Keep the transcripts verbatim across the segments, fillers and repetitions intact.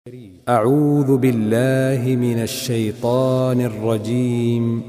أعوذ بالله من الشيطان الرجيم.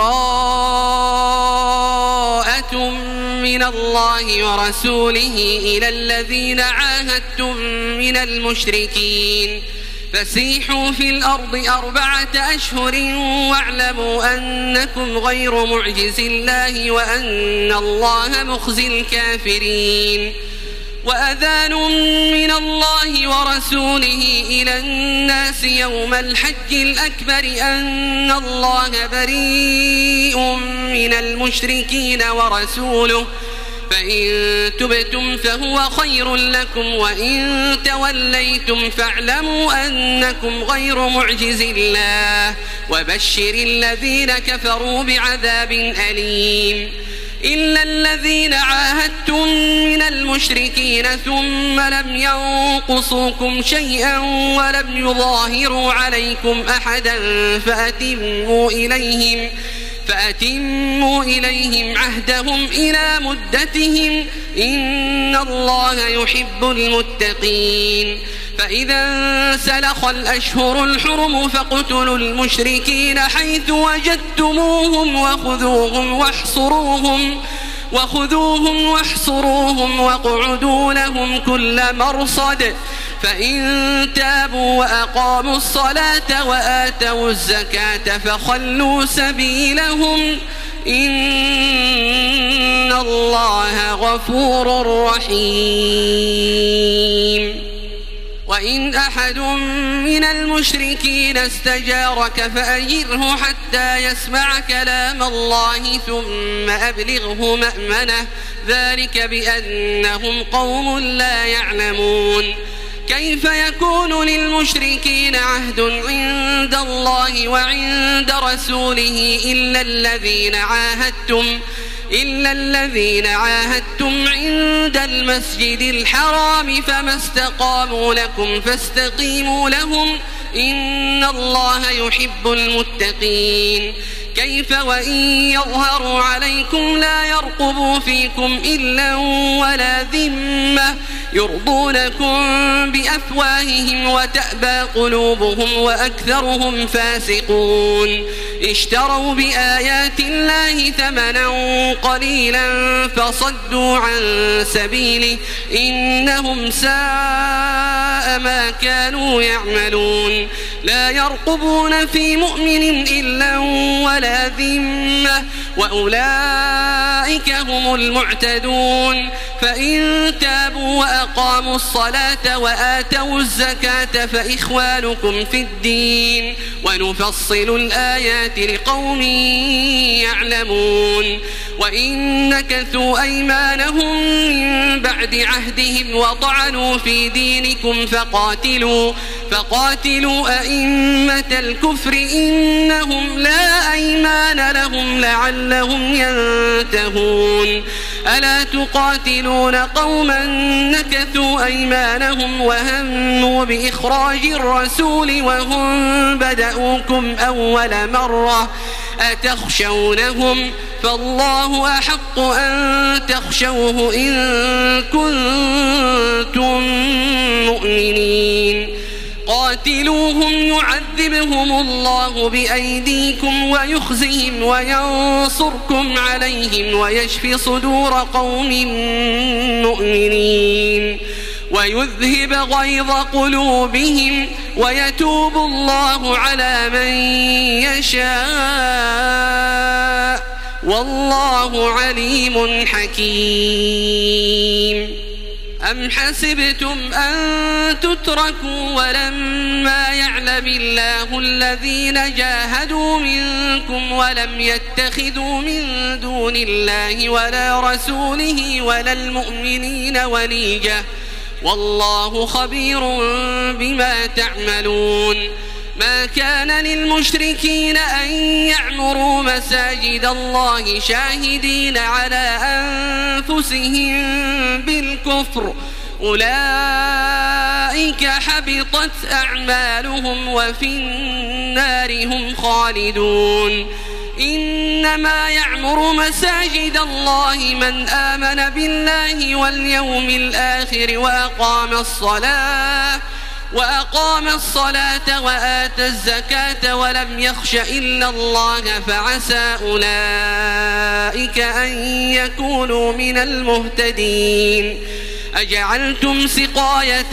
براءة من الله ورسوله إلى الذين عاهدتم من المشركين فسيحوا في الأرض أربعة أشهر واعلموا أنكم غير معجز الله وأن الله مخزي الكافرين. وأذان من الله ورسوله إلى الناس يوم الحج الأكبر أن الله بريء من المشركين ورسوله فإن تبتم فهو خير لكم وإن توليتم فاعلموا أنكم غير معجز الله وبشر الذين كفروا بعذاب أليم. إلا الذين عاهدتم من المشركين ثم لم ينقصوكم شيئا ولم يظاهروا عليكم أحدا فأتموا إليهم, فأتموا إليهم عهدهم إلى مدتهم إن الله يحب المتقين. فإذا انسلخ الأشهر الحرم فاقتلوا المشركين حيث وجدتموهم وخذوهم واحصروهم وخذوهم واحصروهم واقعدوا لهم كل مرصد فإن تابوا وأقاموا الصلاة وآتوا الزكاة فخلوا سبيلهم إن الله غفور رحيم. وإن أحد من المشركين استجارك فأجره حتى يسمع كلام الله ثم أبلغه مأمنه ذلك بأنهم قوم لا يعلمون. كيف يكون للمشركين عهد عند الله وعند رسوله إلا الذين عاهدتم إلا الذين عاهدتم عند المسجد الحرام فما استقاموا لكم فاستقيموا لهم إن الله يحب المتقين. كيف وإن يظهروا عليكم لا يرقبوا فيكم إلا ولا ذمة يرضونكم بأفواههم وتأبى قلوبهم وأكثرهم فاسقون. اشتروا بآيات الله ثمنا قليلا فصدوا عن سبيله إنهم ساء ما كانوا يعملون. لا يرقبون في مؤمن إلا ولا ذمة وأولئك هم المعتدون. فإن تابوا وأقاموا الصلاة وآتوا الزكاة فإخوانكم في الدين ونفصل الآيات لقوم يعلمون. وإن نكثوا أيمانهم من بعد عهدهم وطعنوا في دينكم فقاتلوا فقاتلوا أئمة الكفر إنهم لا أيمان لهم لعلهم ينتهون. ألا تقاتلون قوما نكثوا أيمانهم وهموا بإخراج الرسول وهم بدأوكم أول مرة أتخشونهم فالله أحق أن تخشوه إن كنتم مؤمنين. قاتلوهم يعذبهم الله بأيديكم ويخزهم وينصركم عليهم ويشفي صدور قوم مؤمنين ويذهب غيظ قلوبهم ويتوب الله على من يشاء والله عليم حكيم. أم حسبتم أن تتركوا ولما يعلم الله الذين جاهدوا منكم ولم يتخذوا من دون الله ولا رسوله ولا المؤمنين وليجة والله خبير بما تعملون. ما كان للمشركين أن يعمروا مساجد الله شاهدين على أنفسهم بالكفر أولئك حبطت أعمالهم وفي النار هم خالدون. إنما يعمر مساجد الله من آمن بالله واليوم الآخر وأقام الصلاة وأقام الصلاة وآتى الزكاة ولم يخش إلا الله فعسى أولئك أن يكونوا من المهتدين. أجعلتم سقاية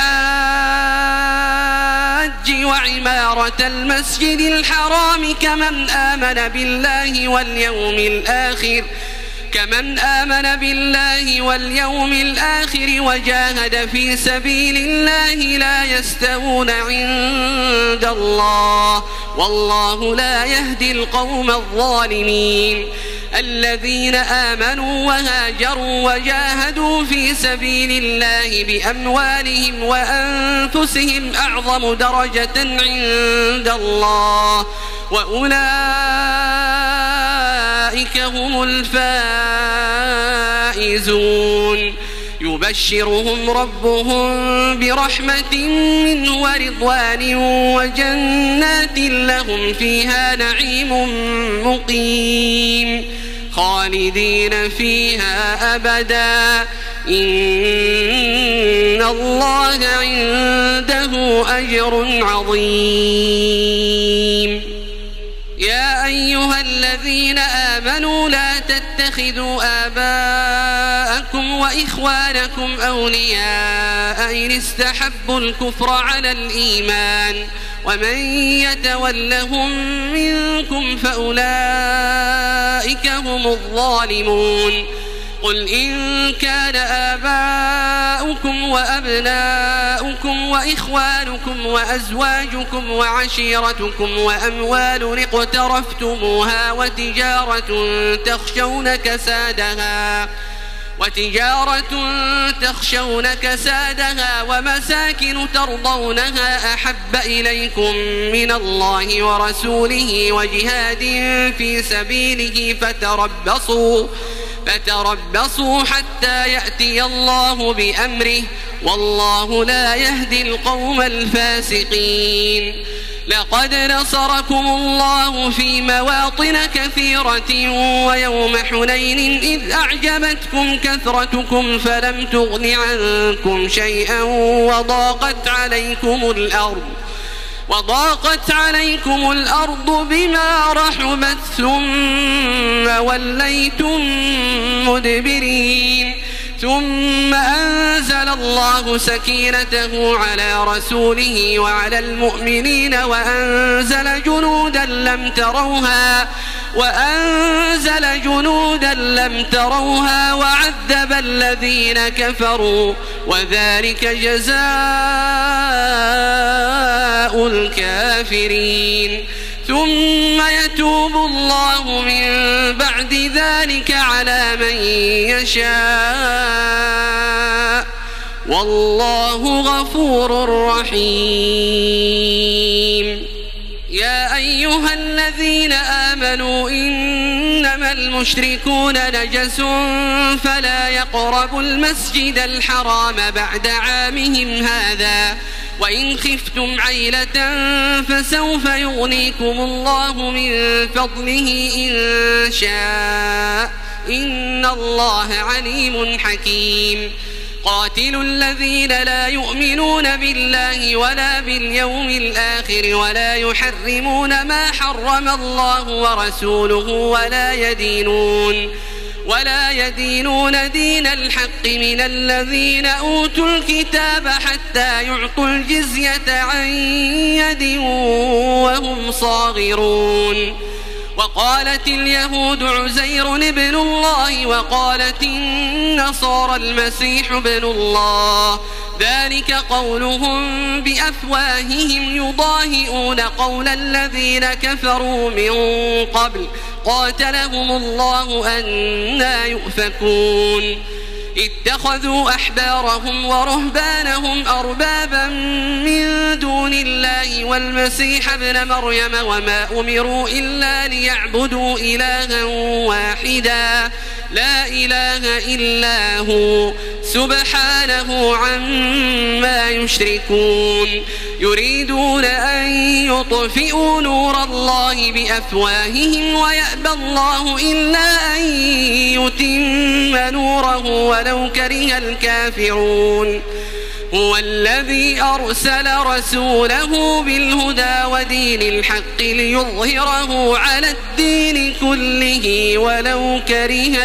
الحاج وعمارة المسجد الحرام كمن آمن بالله واليوم الآخر كمن آمن بالله واليوم الآخر وجاهد في سبيل الله لا يستوون عند الله والله لا يهدي القوم الظالمين. الذين آمنوا وهاجروا وجاهدوا في سبيل الله بأموالهم وأنفسهم أعظم درجة عند الله وأولئك هم الفائزون. يبشرهم ربهم برحمة منه ورضوان وجنات لهم فيها نعيم مقيم خالدين فيها أبدا إن الله عنده أجر عظيم. يا أيها الذين آمنوا لا تتخذوا آباءكم وإخوانكم أولياء إن استحبوا الكفر على الإيمان ومن يتولهم منكم فأولئك هم الظالمون. قل إن كان آباؤكم وأبناؤكم وإخوانكم وأزواجكم وعشيرتكم وأموال اقترفتموها وتجارة تخشون كسادها وتجارة تخشون كسادها ومساكن ترضونها أحب إليكم من الله ورسوله وجهاد في سبيله فتربصوا فتربصوا حتى يأتي الله بأمره والله لا يهدي القوم الفاسقين. لقد نصركم الله في مواطن كثيرة ويوم حنين إذ أعجبتكم كثرتكم فلم تغن عنكم شيئا وضاقت عليكم الأرض وضاقت عليكم الأرض بما رحبت ثم وليتم مدبرين. ثم أنزل الله سكينته على رسوله وعلى المؤمنين وأنزل جنودا لم تروها وأنزل جنودا لم تروها وعذب الذين كفروا وذلك جزاء الكافرين. ثم يتوب الله من بعد ذلك على من يشاء والله غفور رحيم. يا أيها الذين آمنوا إنما المشركون نجس فلا يقربوا المسجد الحرام بعد عامهم هذا وإن خفتم عيلة فسوف يغنيكم الله من فضله إن شاء إن الله عليم حكيم. قاتلوا الذين لا يؤمنون بالله ولا باليوم الآخر ولا يحرمون ما حرم الله ورسوله ولا يدينون ولا يدينون دين الحق من الذين أوتوا الكتاب حتى يعطوا الجزية عن يد وهم صاغرون. وقالت اليهود عزير ابن الله وقالت النصارى المسيح ابن الله ذلك قولهم بأفواههم يضاهئون قول الذين كفروا من قبل قاتلهم الله أنى يؤفكون. اتخذوا أحبارهم ورهبانهم أربابا من دون الله والمسيح ابن مريم وما أمروا إلا ليعبدوا إلها واحدا لا إله إلا هو سبحانه عما يشركون. يريدون أن يطفئوا نور الله بأفواههم ويأبى الله إلا أن يتم نوره ولو كره الكافرون. هو الذي أرسل رسوله بالهدى ودين الحق ليظهره على الدين كله ولو كره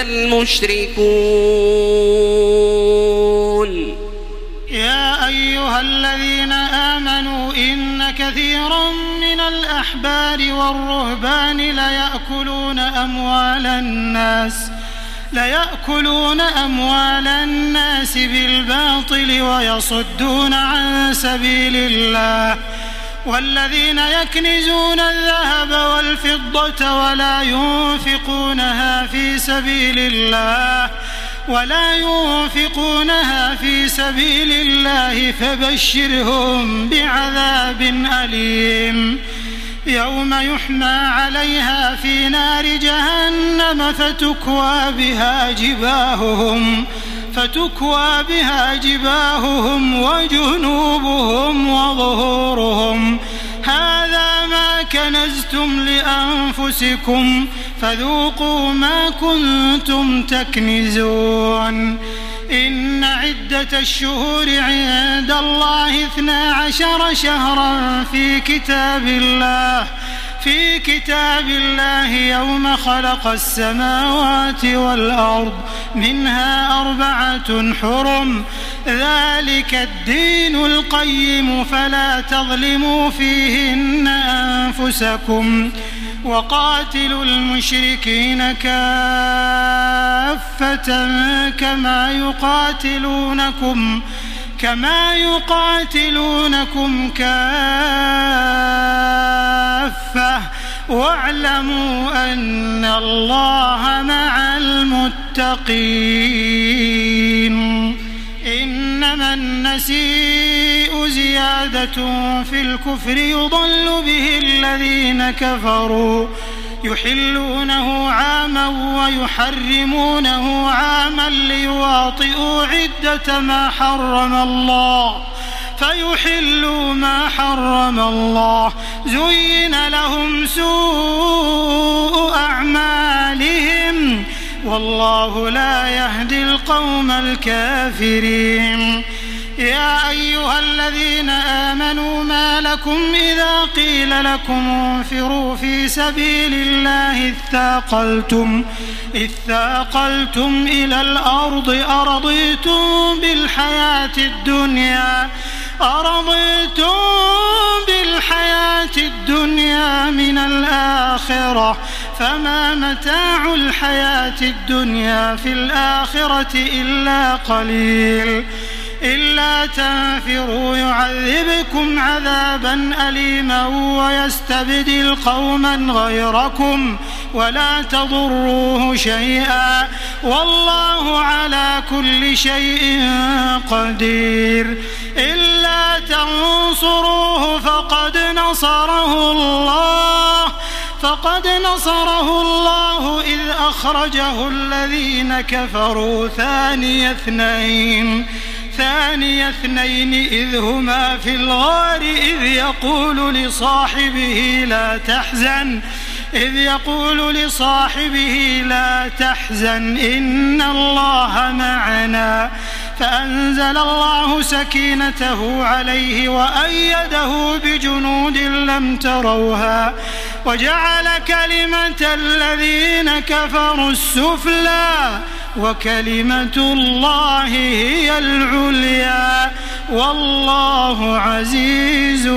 المشركون. يا أيها الذين آمنوا إن كثيرا من الأحبار والرهبان ليأكلون أموال الناس ليأكلون أموال الناس بالباطل ويصدون عن سبيل الله والذين يكنزون الذهب والفضة ولا ينفقونها في سبيل الله ولا ينفقونها في سبيل الله فبشرهم بعذاب أليم يوم يحمى عليها في نار جهنم فتكوى بها جباههم فتكوى بها جباههم وجنوبهم وظهورهم هذا ما كنزتم لأنفسكم فذوقوا ما كنتم تكنزون. إن عدة الشهور عند الله اثنا عشر شهرا في كتاب الله في كتاب الله يوم خلق السماوات والأرض منها أربعة حرم ذلك الدين القيم فلا تظلموا فيهن أنفسكم وقاتلوا المشركين كافة كما يقاتلونكم كما يقاتلونكم كافة واعلموا أن الله مع المتقين. إنما النسيء زيادة في الكفر يضل به الذين كفروا يحلونه عاما ويحرمونه عاما ليواطئوا عدة ما حرم الله فيحلوا ما حرم الله زين لهم سوء أعمالهم والله لا يهدي القوم الكافرين. يا أيها الذين آمنوا ما لكم إذا قيل لكم انفروا في سبيل الله اثاقلتم اثاقلتم إلى الأرض أرضيتم بالحياة الدنيا أرضيتم بالحياة الدنيا من الآخرة فما متاع الحياة الدنيا في الآخرة إلا قليل. إلا تنفروا يعذبكم عذابا أليما ويستبدل قوما غيركم ولا تضروه شيئا والله على كل شيء قدير. إلا تنصروه فقد نصره الله فقد نصره الله إذ أخرجه الذين كفروا ثاني اثنين ثاني اثنين إذ هما في الغار إذ يقول لصاحبه لا تحزن إذ يقول لصاحبه لا تحزن إن الله معنا فأنزل الله سكينته عليه وأيده بجنود لم تروها وجعل كلمة الذين كفروا السفلى وكلمة الله هي العليا والله عزيز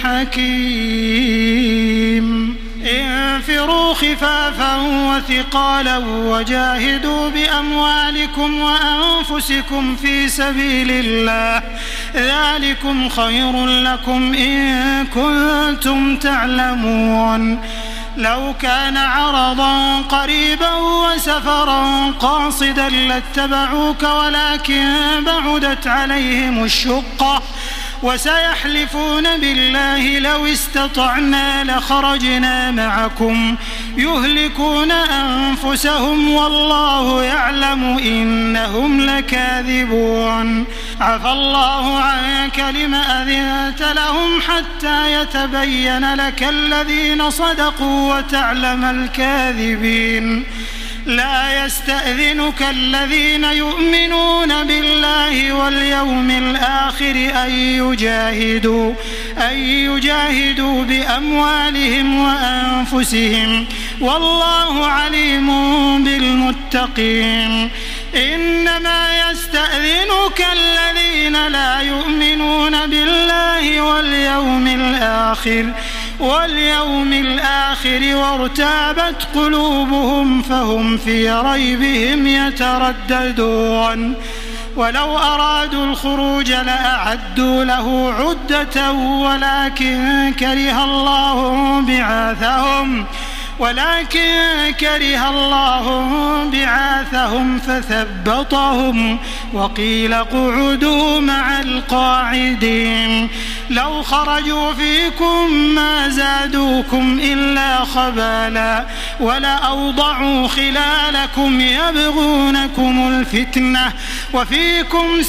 حكيم. انفروا خفافا وثقالا وجاهدوا بأموالكم وأنفسكم في سبيل الله ذلكم خير لكم إن كنتم تعلمون. لو كان عرضا قريبا وسفرا قاصدا لاتبعوك ولكن بعدت عليهم الشقة وسيحلفون بالله لو استطعنا لخرجنا معكم يهلكون أنفسهم والله يعلم إنهم لكاذبون. عفى الله عنك لما أذنت لهم حتى يتبين لك الذين صدقوا وتعلم الكاذبين. لا يستأذنك الذين يؤمنون بالله واليوم الآخر أن يجاهدوا أن يجاهدوا بأموالهم وأنفسهم والله عليم بالمتقين. إنما يستأذنك الذين لا يؤمنون بالله واليوم الآخر واليوم الآخر وارتابت قلوبهم فهم في ريبهم يترددون. ولو أرادوا الخروج لأعدوا له عدة ولكن كره الله بعاثهم ولكن كره الله بعاثهم فثبطهم وقيل اقعدوا مع القاعدين. لو خرجوا فيكم ما زادوكم إلا خبالا ولأوضعوا خلالكم يبغونكم الفتنة وفيكم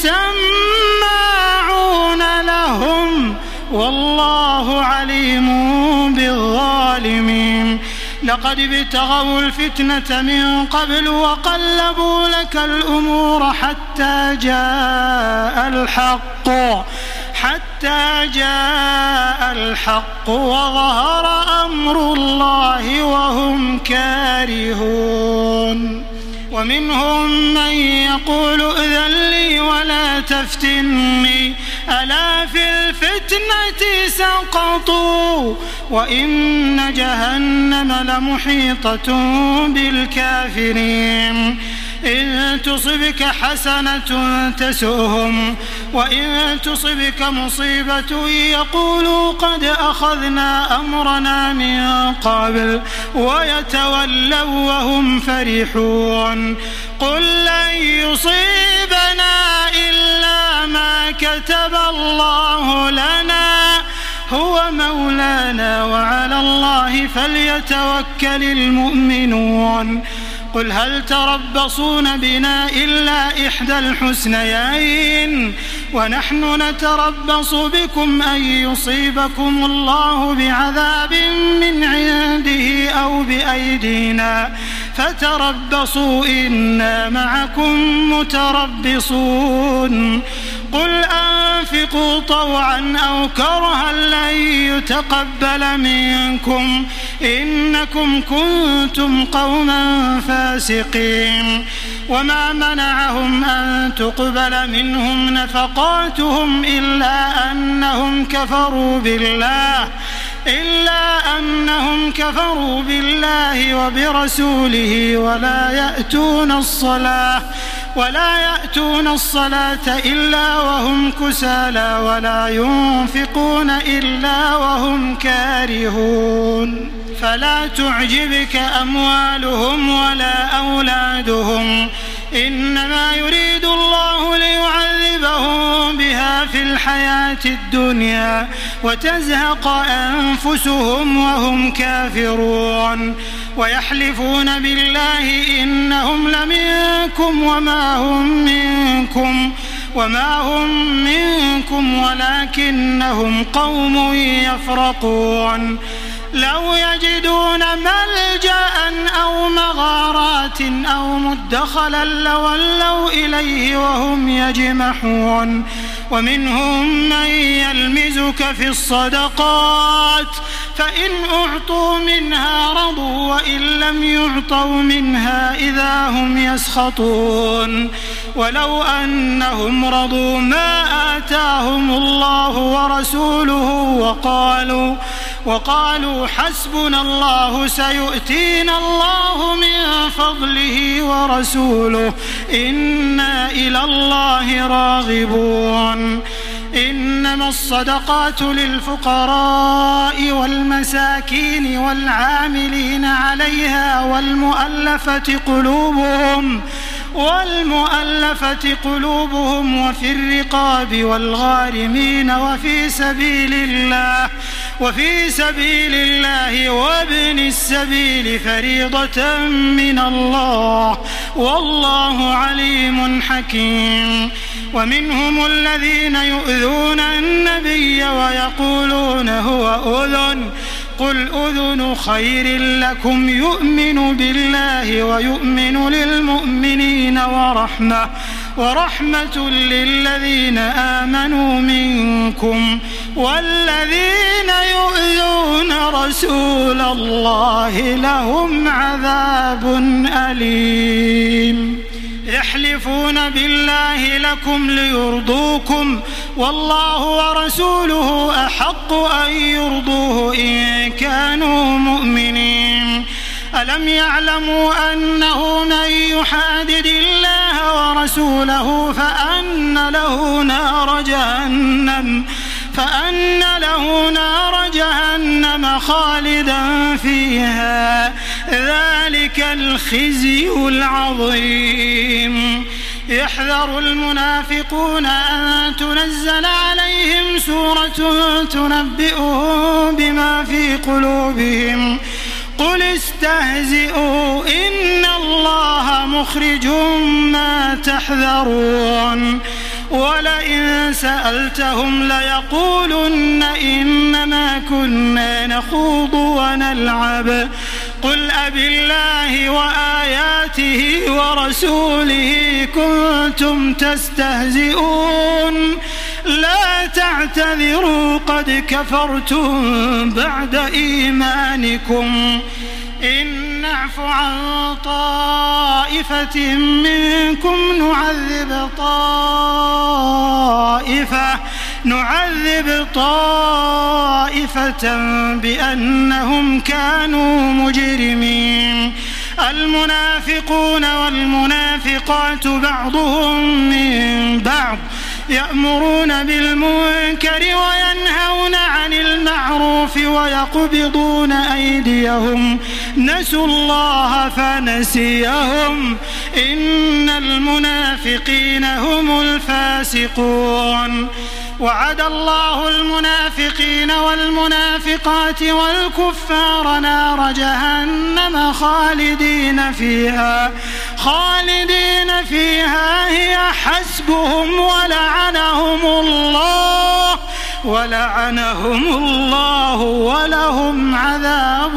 سماعون لهم والله عليم بالظالمين. لقد ابتغوا الفتنة من قبل وقلبوا لك الأمور حتى جاء الحق حتى جاء الحق وظهر أمر الله وهم كارهون. ومنهم من يقول ائذن لي ولا تفتني ألا في الفتنة سقطوا وإن جهنم لمحيطة بالكافرين. إن تصبك حسنة تسؤهم وإن تصبك مصيبة يقولوا قد أخذنا أمرنا من قبل ويتولوا وهم فرحون. قل لن يصيبنا إلا ما كتب الله لنا هو مولانا وعلى الله فليتوكل المؤمنون. قل هل تربصون بنا إلا إحدى الحسنيين ونحن نتربص بكم أن يصيبكم الله بعذاب من عنده أو بأيدينا فتربصوا إنا معكم متربصون. قل أنفقوا طوعا أو كرها لن يتقبل منكم إنكم كنتم قوما فاسقين. وما منعهم أن تقبل منهم نفقاتهم إلا أنهم كفروا بالله إلا أنهم كفروا بالله وبرسوله ولا يأتون الصلاة ولا يأتون الصلاة إلا وهم كسالى ولا ينفقون إلا وهم كارهون. فلا تعجبك أموالهم ولا أولادهم إنما يريد الله ليعذبهم بها في الحياة الدنيا وتزهق أنفسهم وهم كافرون. ويحلفون بالله إنهم لمنكم وما هم منكم وما هم منكم ولكنهم قوم يفرقون. لو يجدون ملجأ أو مغارات أو مدخلا لولوا إليه وهم يجمحون. ومنهم من يلمزك في الصدقات فإن أعطوا منها رضوا وإن لم يعطوا منها إذا هم يسخطون. ولو أنهم رضوا ما آتاهم الله ورسوله وقالوا وقالوا حسبنا الله سيؤتينا الله من فضله ورسوله إنا إلى الله راغبون. إنما الصدقات للفقراء والمساكين والعاملين عليها والمؤلفة قلوبهم والمؤلفة قلوبهم وفي الرقاب والغارمين وفي سبيل الله وفي سبيل الله وابن السبيل فريضة من الله والله عليم حكيم. ومنهم الذين يؤذون النبي ويقولون هو أذن قل أذن خير لكم يؤمن بالله ويؤمن للمؤمنين ورحمة ورحمة للذين آمنوا منكم والذين يؤذون رسول الله لهم عذاب أليم. يحلفون بالله لكم ليرضوكم والله ورسوله أحق أن يرضوه إن كانوا مؤمنين. ألم يعلموا أنه من يحادد الله ورسوله فأن له نار جهنم فأن له نار جهنم خالدا فيها ذلك الخزي العظيم. يحذر المنافقون أن تنزل عليهم سورة تنبئهم بما في قلوبهم قل استهزئوا إن الله مخرج ما تحذرون. ولئن سألتهم ليقولن إنما كنا نخوض ونلعب قل أبالله وآياته ورسوله كنتم تستهزئون لا تعتذروا قد كفرتم بعد إيمانكم إن نعف عن طائفة منكم نعذب طائفة نعذب طائفة بأنهم كانوا مجرمين. المنافقون والمنافقات بعضهم من بعض يأمرون بالمنكر وينهون عن المعروف ويقبضون أيديهم نسوا الله فنسيهم إن المنافقين هم الفاسقون. وعد الله المنافقين والمنافقات والكفار نار جهنم خالدين فيها خالدين فيها هي حسبهم ولعنهم الله ولعنهم الله ولهم عذاب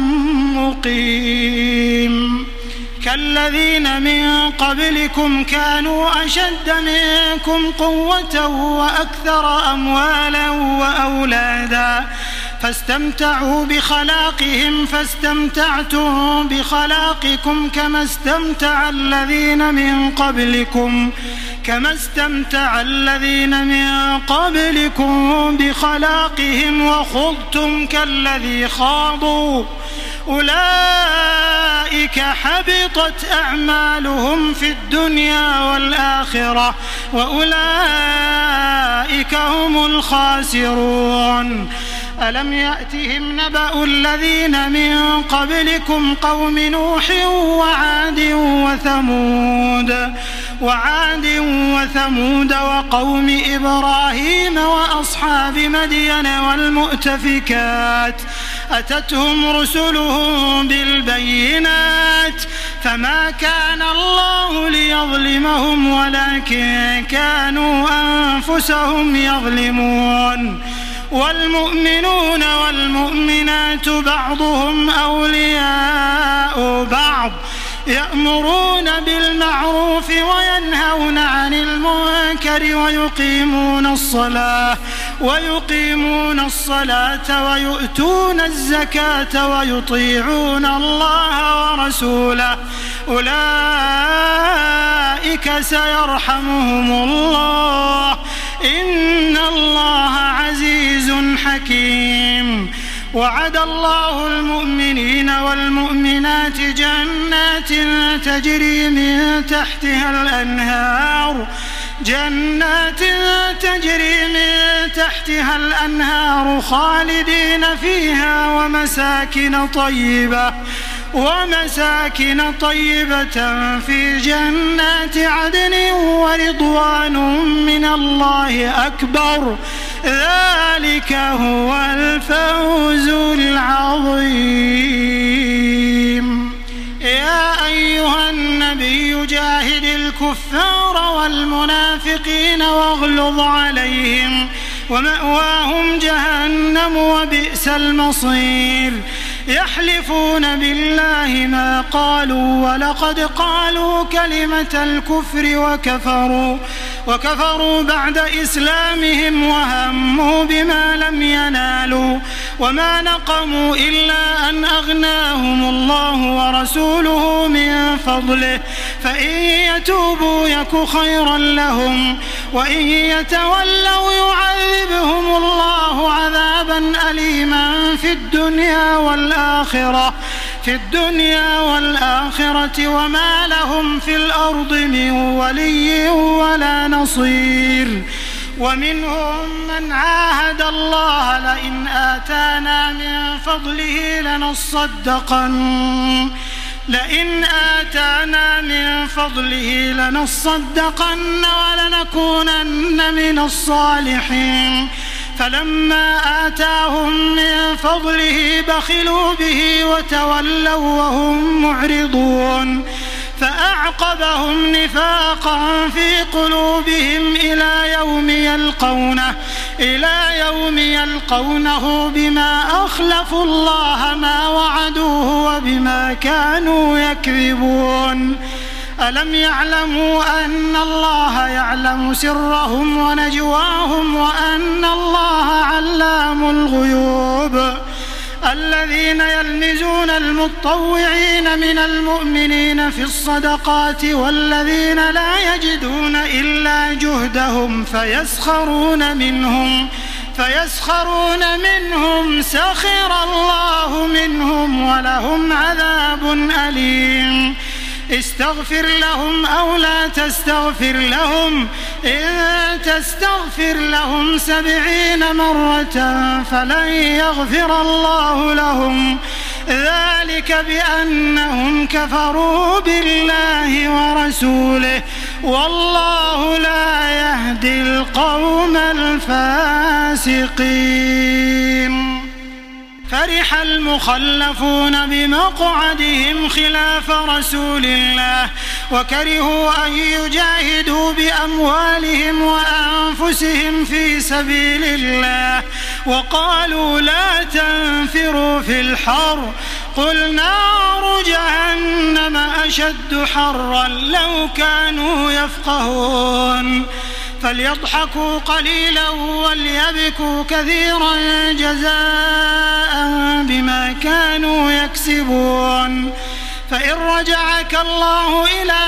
مقيم. كالذين من قبلكم كانوا أشد منكم قوة وأكثر أموالا وأولادا فاستمتعوا بخلاقهم فاستمتعتم بخلاقكم كما استمتع الذين من قبلكم كما استمتع الذين من قبلكم بخلاقهم وخضتم كالذي خاضوا أولئك حبطت أعمالهم في الدنيا والآخرة وأولئك هم الخاسرون. ألم يأتهم نبأ الذين من قبلكم قوم نوح وعاد وثمود وعاد وثمود وقوم إبراهيم وأصحاب مدين والمؤتفكات أتتهم رسلهم بالبينات فما كان الله ليظلمهم ولكن كانوا أنفسهم يظلمون. والمؤمنون والمؤمنات بعضهم أولياء بعض يأمرون بالمعروف وينهون عن المنكر ويقيمون الصلاة ويقيمون الصلاة ويؤتون الزكاة ويطيعون الله ورسوله أولئك سيرحمهم الله إن الله عزيز حكيم. وعد الله المؤمنين والمؤمنات جنات تجري من تحتها الأنهار جنات تجري من تحتها الأنهار خالدين فيها ومساكن طيبة ومساكن طيبة في جنات عدن ورضوان من الله أكبر ذلك هو الفوز العظيم. يا أيها النبي جاهد الكفار والمنافقين واغلظ عليهم ومأواهم جهنم وبئس المصير يحلفون بالله ما قالوا ولقد قالوا كلمة الكفر وكفروا وكفروا بعد إسلامهم وهموا بما لم ينالوا وما نقموا إلا أن أغناهم الله ورسوله من فضله فإن يتوبوا يك خيرا لهم وإن يتولوا يعذبهم الله عذابا أليما في الدنيا والآخرة في الدنيا والآخرة وما لهم في الأرض من ولي ولا نصير ومنهم من عاهد الله لئن آتانا من فضله لنصدقن لئن آتانا من فضله لنصدقن ولنكونن من الصالحين فلما آتاهم من فضله بخلوا به وتولوا وهم معرضون فأعقبهم نفاقا في قلوبهم إلى يوم يلقونه إلى يوم يلقونه بما أخلفوا الله ما وعدوه وبما كانوا يكذبون ألم يعلموا أن الله يعلم سرهم ونجواهم وأن الله علام الغيوب الذين يلمزون المتطوعين من المؤمنين في الصدقات والذين لا يجدون إلا جهدهم فيسخرون منهم فيسخرون منهم سخر الله منهم ولهم عذاب أليم استغفر لهم أو لا تستغفر لهم إن تستغفر لهم سبعين مرة فلن يغفر الله لهم ذلك بأنهم كفروا بالله ورسوله والله لا يهدي القوم الفاسقين فرح المخلفون بمقعدهم خلاف رسول الله وكرهوا أن يجاهدوا بأموالهم وأنفسهم في سبيل الله وقالوا لا تنفروا في الحر قل نار جهنم أشد حرا لو كانوا يفقهون فليضحكوا قليلا وليبكوا كثيرا جزاء بما كانوا يكسبون فإن رجعك الله إلى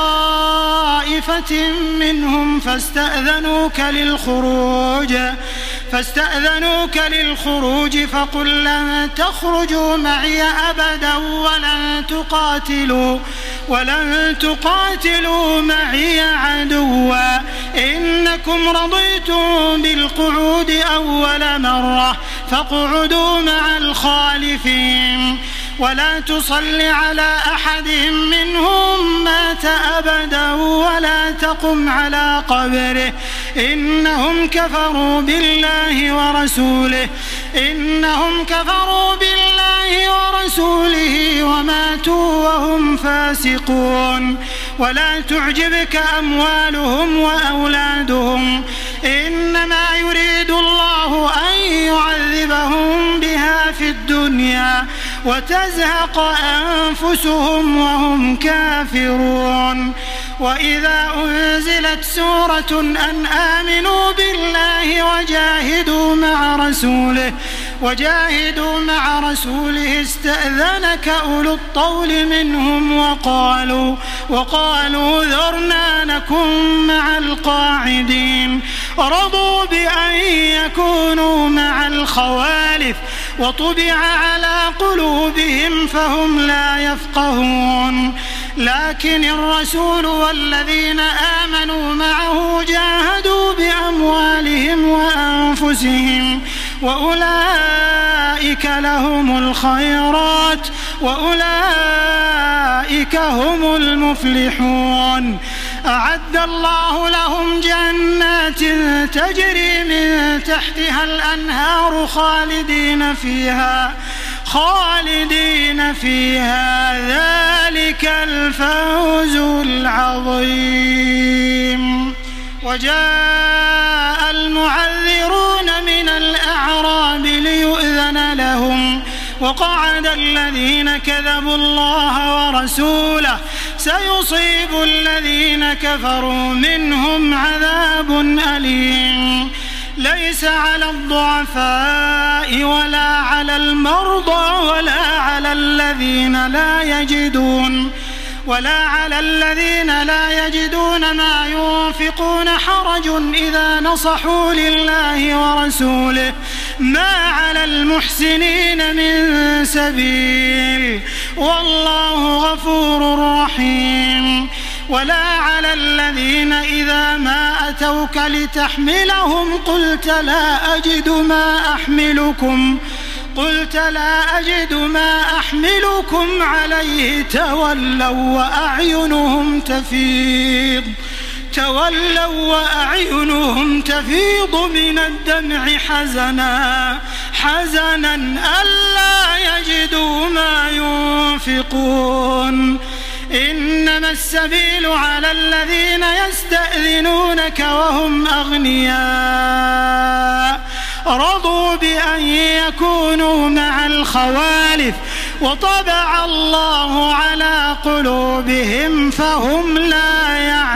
طائفة منهم فاستأذنوك للخروج فاستأذنوك للخروج فقل لن تخرجوا معي أبدا ولن تقاتلوا ولن تقاتلوا معي عدوا إنكم رضيتم بالقعود أول مرة فاقعدوا مع الخالفين ولا تصل على أحد منهم مات أبدا ولا تقم على قبره إنهم كفروا بالله ورسوله إنهم كفروا بالله ورسوله وماتوا وهم فاسقون ولا تعجبك أموالهم وأولادهم إنما يريد الله أن يعذبهم بها في الدنيا وتزهق أنفسهم وهم كافرون وإذا أنزلت سورة أن آمنوا بالله وجاهدوا مع رسوله وجاهدوا مع رسوله استأذنك أولو الطول منهم وقالوا وقالوا ذرنا نكن مع القاعدين رضوا بأن يكونوا مع الخوالف وطبع على قلوبهم فهم لا يفقهون لكن الرسول والذين آمنوا معه جاهدوا بأموالهم وأنفسهم وأولئك لهم الخيرات وأولئك هم المفلحون أعد الله لهم جنات تجري من تحتها الأنهار خالدين فيها خالدين فيها ذلك الفوز العظيم وجاء المعذرون من الأعراب ليؤذن لهم وقعد الذين كذبوا الله ورسوله سيصيب الذين كفروا منهم عذاب أليم. ليس على الضعفاء ولا على المرضى ولا على الذين لا يجدون ولا على الذين لا يجدون ما ينفقون حرج إذا نصحوا لله ورسوله ما على المحسنين من سبيل والله غفور رحيم. ولا على الذين إذا ما أتوك لتحملهم قلت لا أجد ما أحملكم قلت لا أجد ما أحملكم عليه تولوا وأعينهم تفيض تولوا وأعينهم تفيض من الدمع حزنا حزنا ألا يجدوا ما ينفقون. إنما السبيل على الذين يستأذنونك وهم أغنياء رضوا بأن يكونوا مع الخوالف وطبع الله على قلوبهم فهم لا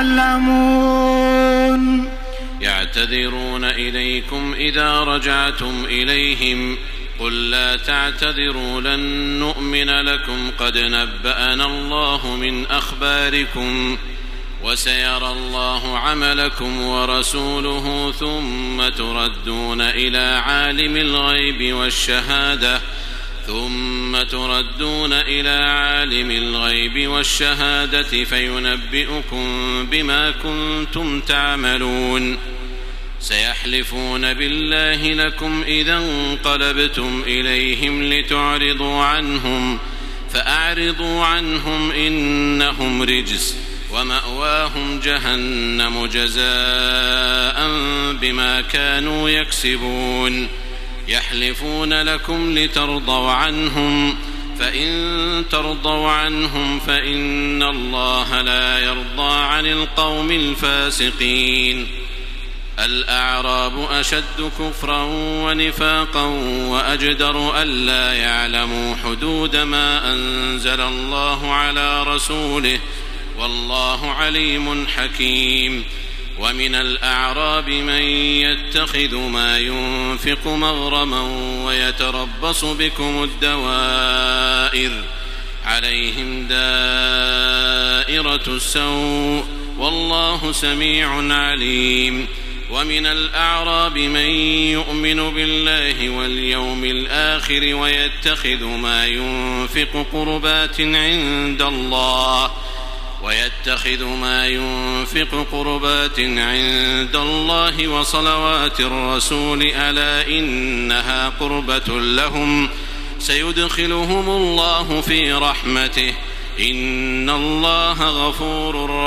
يعلمون. يعتذرون إليكم إذا رجعتم إليهم قل لا تعتذروا لن نؤمن لكم قد نبأنا الله من أخباركم وسيرى الله عملكم ورسوله ثم تردون إلى عالم الغيب والشهادة ثم تردون إلى عالم الغيب والشهادة فينبئكم بما كنتم تعملون. سيحلفون بالله لكم إذا انقلبتم إليهم لتعرضوا عنهم فأعرضوا عنهم إنهم رجس ومأواهم جهنم جزاء بما كانوا يكسبون. يحلفون لكم لترضوا عنهم فإن ترضوا عنهم فإن الله لا يرضى عن القوم الفاسقين. الأعراب أشد كفرا ونفاقا وأجدر ألا يعلموا حدود ما أنزل الله على رسوله والله عليم حكيم. ومن الأعراب من يتخذ ما ينفق مغرما ويتربص بكم الدوائر عليهم دائرة السوء والله سميع عليم. ومن الأعراب من يؤمن بالله واليوم الآخر ويتخذ ما ينفق قربات عند الله ويتخذ ما ينفق قربات عند الله وصلوات الرسول ألا إنها قربة لهم سيدخلهم الله في رحمته إن الله غفور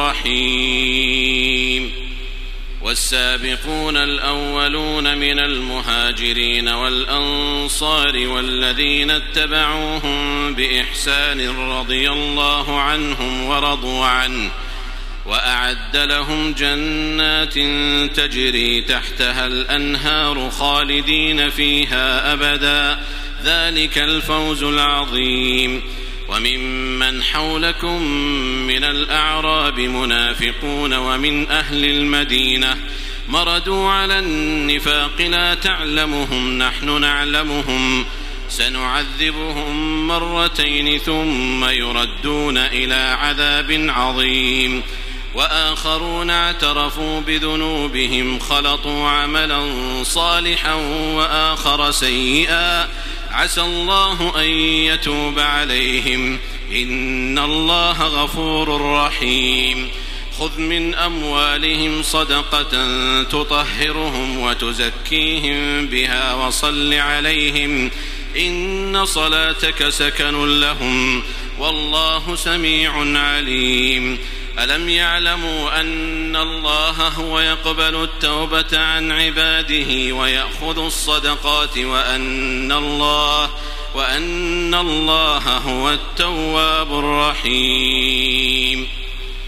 رحيم. والسابقون الأولون من المهاجرين والأنصار والذين اتبعوهم بإحسان رضي الله عنهم ورضوا عنه وأعد لهم جنات تجري تحتها الأنهار خالدين فيها أبدا ذلك الفوز العظيم. وممن حولكم من الأعراب منافقون ومن أهل المدينة مردوا على النفاق لا تعلمهم نحن نعلمهم سنعذبهم مرتين ثم يردون إلى عذاب عظيم. وآخرون اعترفوا بذنوبهم خلطوا عملا صالحا وآخر سيئا عسى الله أن يتوب عليهم إن الله غفور رحيم. خذ من أموالهم صدقة تطهرهم وتزكيهم بها وصل عليهم إن صلاتك سكن لهم والله سميع عليم. ألم يعلموا أن الله هو يقبل التوبة عن عباده ويأخذ الصدقات وأن الله وأن الله هو التواب الرحيم.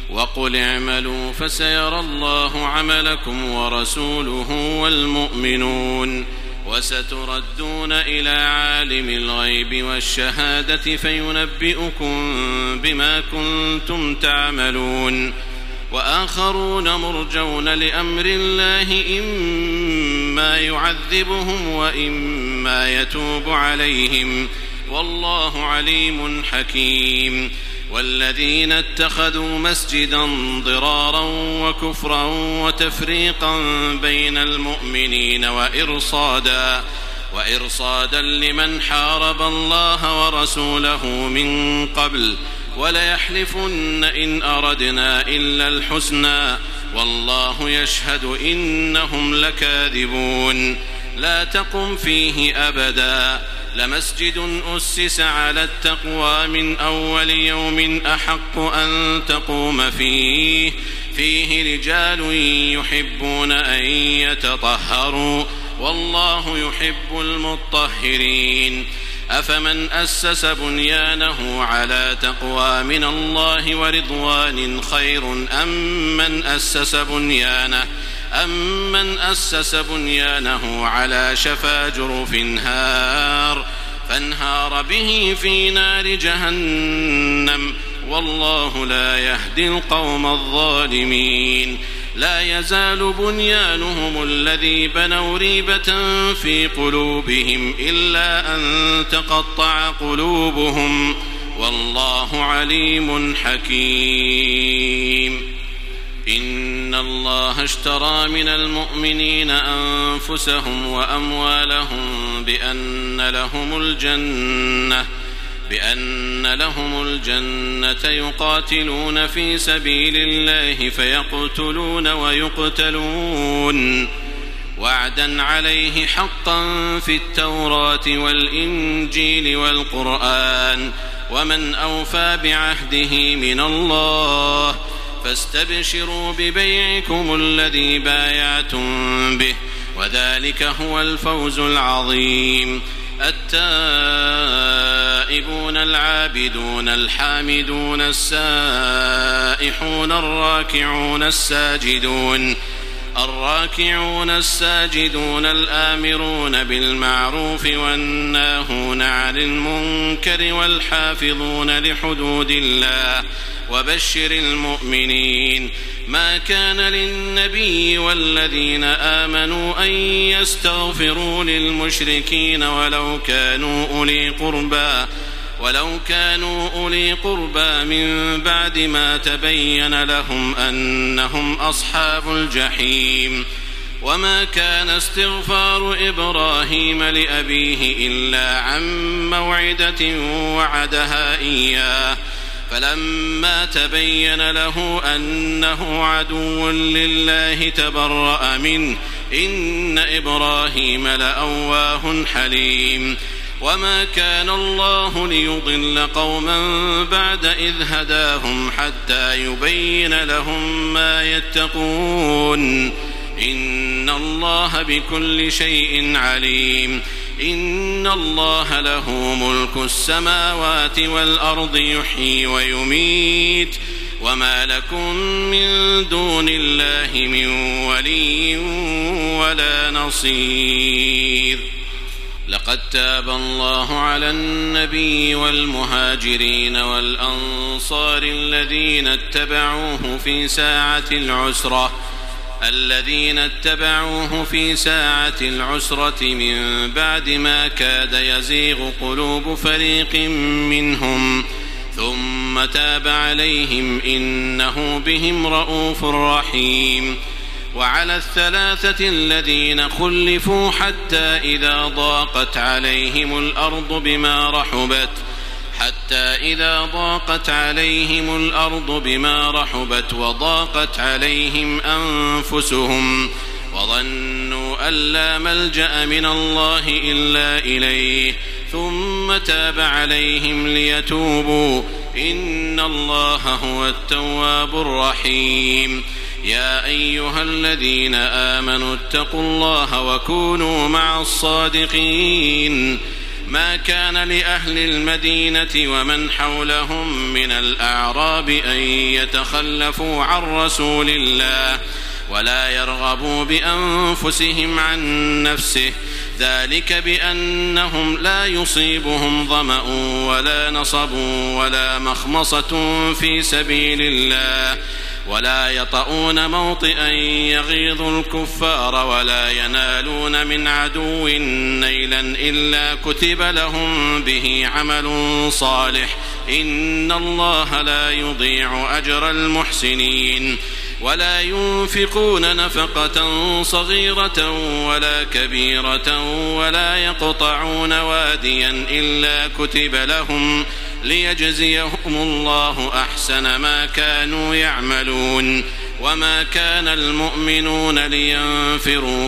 وقل اعملوا فسيرى الله عملكم ورسوله والمؤمنون وستردون إلى عالم الغيب والشهادة فينبئكم بما كنتم تعملون وآخرون مرجون لأمر الله إما يعذبهم وإما يتوب عليهم والله عليم حكيم والذين اتخذوا مسجدا ضرارا وكفرا وتفريقا بين المؤمنين وإرصادا وإرصادا لمن حارب الله ورسوله من قبل وليحلفن إن أردنا إلا الحسنى والله يشهد إنهم لكاذبون لا تقم فيه أبدا لمسجد أسس على التقوى من أول يوم أحق أن تقوم فيه فيه رجال يحبون أن يتطهروا والله يحب المطهرين أفمن أسس بنيانه على تقوى من الله ورضوان خير أم من أسس بنيانه أمن أسس بنيانه على شفا جرف هار فانهار به في نار جهنم والله لا يهدي القوم الظالمين لا يزال بنيانهم الذي بنوا ريبة في قلوبهم إلا أن تقطع قلوبهم والله عليم حكيم إن الله اشترى من المؤمنين أنفسهم وأموالهم بأن لهم الجنة بأن لهم الجنة يقاتلون في سبيل الله فيقتلون ويقتلون وعدا عليه حقا في التوراة والإنجيل والقرآن ومن أوفى بعهده من الله فاستبشروا ببيعكم الذي بايعتم به وذلك هو الفوز العظيم التائبون العابدون الحامدون السائحون الراكعون الساجدون الراكعون الساجدون الآمرون بالمعروف والناهون عن المنكر والحافظون لحدود الله وبشر المؤمنين ما كان للنبي والذين آمنوا أن يستغفروا للمشركين ولو كانوا أولي قربى ولو كانوا أولي قربى من بعد ما تبين لهم أنهم أصحاب الجحيم وما كان استغفار إبراهيم لأبيه إلا عن موعدة وعدها إياه فلما تبين له أنه عدو لله تبرأ منه إن إبراهيم لأواه حليم وما كان الله ليضل قوما بعد إذ هداهم حتى يبين لهم ما يتقون إن الله بكل شيء عليم إن الله له ملك السماوات والأرض يحيي ويميت وما لكم من دون الله من ولي ولا نصير لقد تاب الله على النبي والمهاجرين والأنصار الذين اتبعوه في ساعة العسرة الذين اتبعوه في ساعة العسرة من بعد ما كاد يزيغ قلوب فريق منهم ثم تاب عليهم إنه بهم رءوف رحيم وعلى الثلاثة الذين خلفوا حتى إذا ضاقت عليهم الأرض بما رحبت حتى إذا ضاقت عليهم الأرض بما رحبت وضاقت عليهم أنفسهم وظنوا أن لا ملجأ من الله إلا إليه ثم تاب عليهم ليتوبوا إن الله هو التواب الرحيم يا أيها الذين آمنوا اتقوا الله وكونوا مع الصادقين ما كان لأهل المدينة ومن حولهم من الأعراب أن يتخلفوا عن رسول الله ولا يرغبوا بأنفسهم عن نفسه، ذلك بأنهم لا يصيبهم ظمأ ولا نصب ولا مخمصة في سبيل الله ولا يطؤون موطئا يغيظ الكفار ولا ينالون من عدو نيلا إلا كتب لهم به عمل صالح، إن الله لا يضيع أجر المحسنين. ولا ينفقون نفقة صغيرة ولا كبيرة ولا يقطعون واديا إلا كتب لهم ليجزيهم الله أحسن ما كانوا يعملون. وما كان المؤمنون لينفروا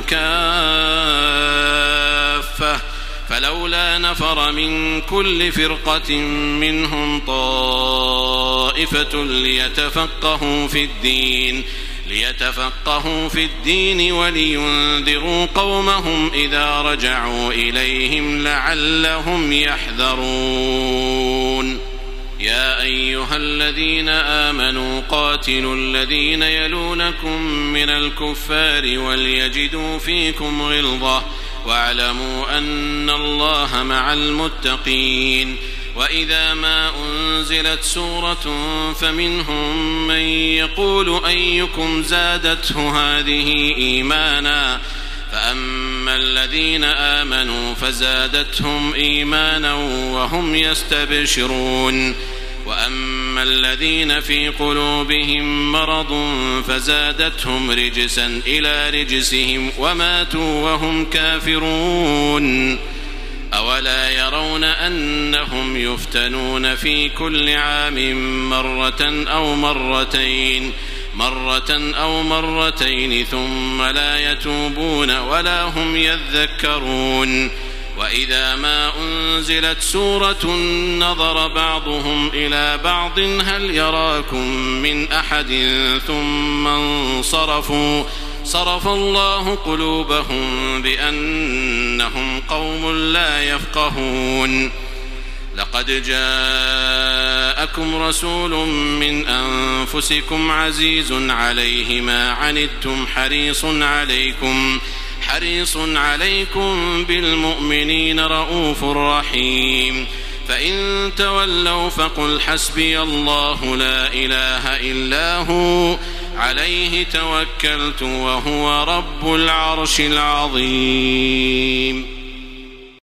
كافة فلولا نفر من كل فرقة منهم طائفة ليتفقهوا في الدين ليتفقهوا في الدين ولينذروا قومهم إذا رجعوا إليهم لعلهم يحذرون. يا أيها الذين آمنوا قاتلوا الذين يلونكم من الكفار وليجدوا فيكم غلظة واعلموا أن الله مع المتقين. وإذا ما أنزلت سورة فمنهم من يقول أيكم زادته هذه إيمانا فأما الذين آمنوا فزادتهم إيمانا وهم يستبشرون وأما الذين في قلوبهم مرض فزادتهم رجسا إلى رجسهم وماتوا وهم كافرون. أولا يرون أنهم يفتنون في كل عام مرة أو مرتين مرة أو مرتين ثم لا يتوبون ولا هم يذكرون. وإذا ما أنزلت سورة نظر بعضهم إلى بعض هل يراكم من أحد ثم انصرفوا صرف الله قلوبهم بأنهم قوم لا يفقهون. لقد جاءكم رسول من أنفسكم عزيز عليه ما عنتم حريص عليكم حريص عليكم بالمؤمنين رؤوف رحيم. فإن تولوا فقل حسبي الله لا إله إلا هو عليه توكلت وهو رب العرش العظيم.